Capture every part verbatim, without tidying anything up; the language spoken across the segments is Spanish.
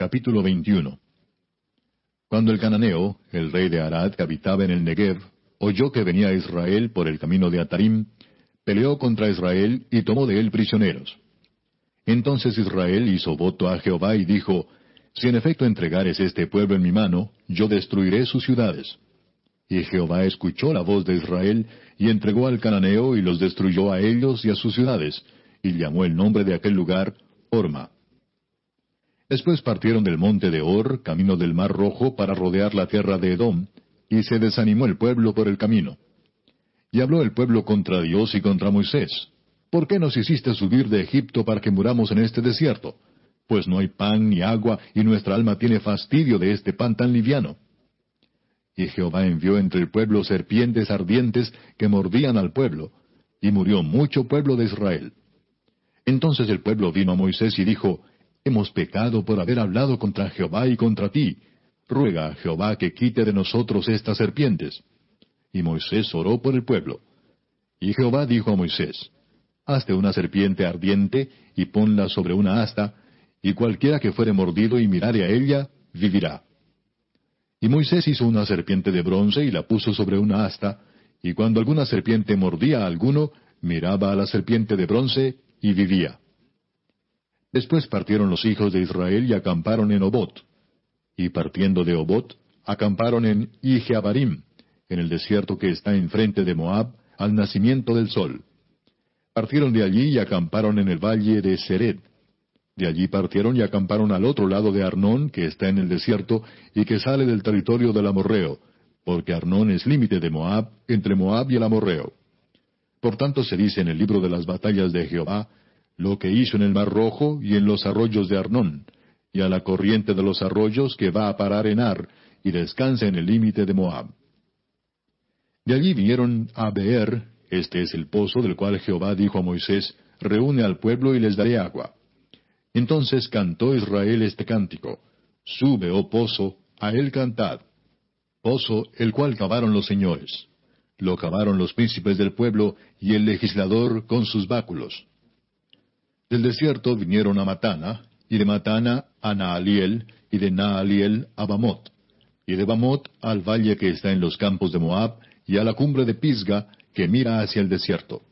Capítulo veintiuno. Cuando el cananeo, el rey de Arad, que habitaba en el Negev, oyó que venía Israel por el camino de Atarim, peleó contra Israel y tomó de él prisioneros. Entonces Israel hizo voto a Jehová y dijo, Si en efecto entregares este pueblo en mi mano, yo destruiré sus ciudades. Y Jehová escuchó la voz de Israel, y entregó al cananeo y los destruyó a ellos y a sus ciudades, y llamó el nombre de aquel lugar Horma. Después partieron del monte de Hor, camino del mar Rojo, para rodear la tierra de Edom, y se desanimó el pueblo por el camino. Y habló el pueblo contra Dios y contra Moisés. ¿Por qué nos hiciste subir de Egipto para que muramos en este desierto? Pues no hay pan ni agua, y nuestra alma tiene fastidio de este pan tan liviano. Y Jehová envió entre el pueblo serpientes ardientes que mordían al pueblo, y murió mucho pueblo de Israel. Entonces el pueblo vino a Moisés y dijo, Hemos pecado por haber hablado contra Jehová y contra ti. Ruega a Jehová que quite de nosotros estas serpientes. Y Moisés oró por el pueblo. Y Jehová dijo a Moisés, Hazte una serpiente ardiente, y ponla sobre una asta, y cualquiera que fuere mordido y mirare a ella, vivirá. Y Moisés hizo una serpiente de bronce, y la puso sobre una asta, y cuando alguna serpiente mordía a alguno, miraba a la serpiente de bronce, y vivía. Después partieron los hijos de Israel y acamparon en Obot. Y partiendo de Obot, acamparon en Ijeabarim, en el desierto que está enfrente de Moab, al nacimiento del sol. Partieron de allí y acamparon en el valle de Sered. De allí partieron y acamparon al otro lado de Arnón, que está en el desierto, y que sale del territorio del amorreo, porque Arnón es límite de Moab, entre Moab y el amorreo. Por tanto se dice en el libro de las batallas de Jehová, lo que hizo en el mar Rojo y en los arroyos de Arnón, y a la corriente de los arroyos que va a parar en Ar, y descansa en el límite de Moab. De allí vinieron a Beer, este es el pozo del cual Jehová dijo a Moisés, Reúne al pueblo y les daré agua. Entonces cantó Israel este cántico, Sube, oh pozo, a él cantad. Pozo el cual cavaron los señores. Lo cavaron los príncipes del pueblo y el legislador con sus báculos. Del desierto vinieron a Matana, y de Matana a Naaliel, y de Naaliel a Bamot, y de Bamot al valle que está en los campos de Moab, y a la cumbre de Pisga, que mira hacia el desierto.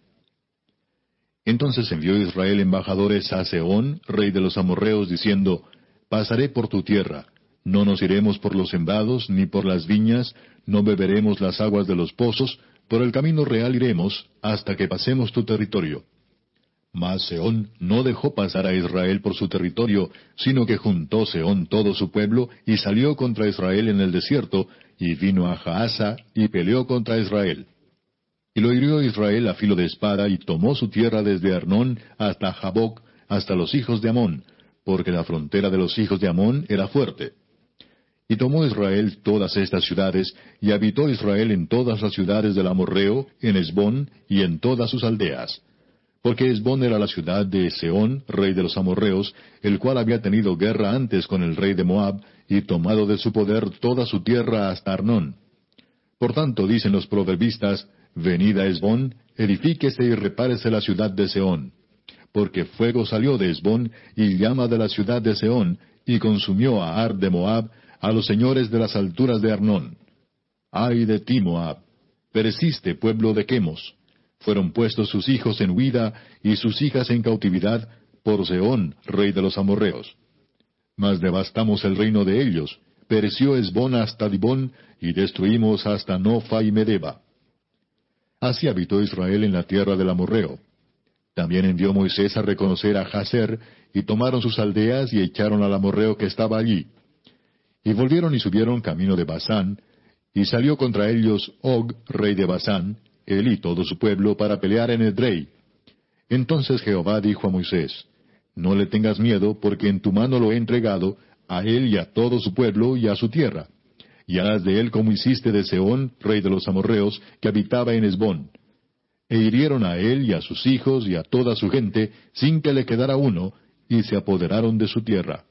Entonces envió Israel embajadores a Sehón, rey de los amorreos, diciendo, Pasaré por tu tierra, no nos iremos por los sembrados, ni por las viñas, no beberemos las aguas de los pozos, por el camino real iremos, hasta que pasemos tu territorio. Mas Sehón no dejó pasar a Israel por su territorio, sino que juntó Sehón todo su pueblo, y salió contra Israel en el desierto, y vino a Jaasa, y peleó contra Israel. Y lo hirió Israel a filo de espada, y tomó su tierra desde Arnón hasta Jaboc, hasta los hijos de Amón, porque la frontera de los hijos de Amón era fuerte. Y tomó Israel todas estas ciudades, y habitó Israel en todas las ciudades del amorreo, en Hesbón, y en todas sus aldeas. Porque Hesbón era la ciudad de Sehón, rey de los amorreos, el cual había tenido guerra antes con el rey de Moab, y tomado de su poder toda su tierra hasta Arnón. Por tanto, dicen los proverbistas, Venid a Hesbón, edifíquese y repárese la ciudad de Sehón. Porque fuego salió de Hesbón, y llama de la ciudad de Sehón, y consumió a Ar de Moab, a los señores de las alturas de Arnón. ¡Ay de ti, Moab! Pereciste, pueblo de Quemos. Fueron puestos sus hijos en huida, y sus hijas en cautividad, por Sehón, rey de los amorreos. Mas devastamos el reino de ellos, pereció Hesbón hasta Dibón, y destruimos hasta Nofa y Medeba. Así habitó Israel en la tierra del amorreo. También envió Moisés a reconocer a Jazer, y tomaron sus aldeas y echaron al amorreo que estaba allí. Y volvieron y subieron camino de Basán, y salió contra ellos Og, rey de Basán, él y todo su pueblo, para pelear en Edrei. Entonces Jehová dijo a Moisés, No le tengas miedo, porque en tu mano lo he entregado, a él y a todo su pueblo y a su tierra. Y harás de él como hiciste de Sehón, rey de los amorreos, que habitaba en Hesbón. E hirieron a él y a sus hijos y a toda su gente, sin que le quedara uno, y se apoderaron de su tierra.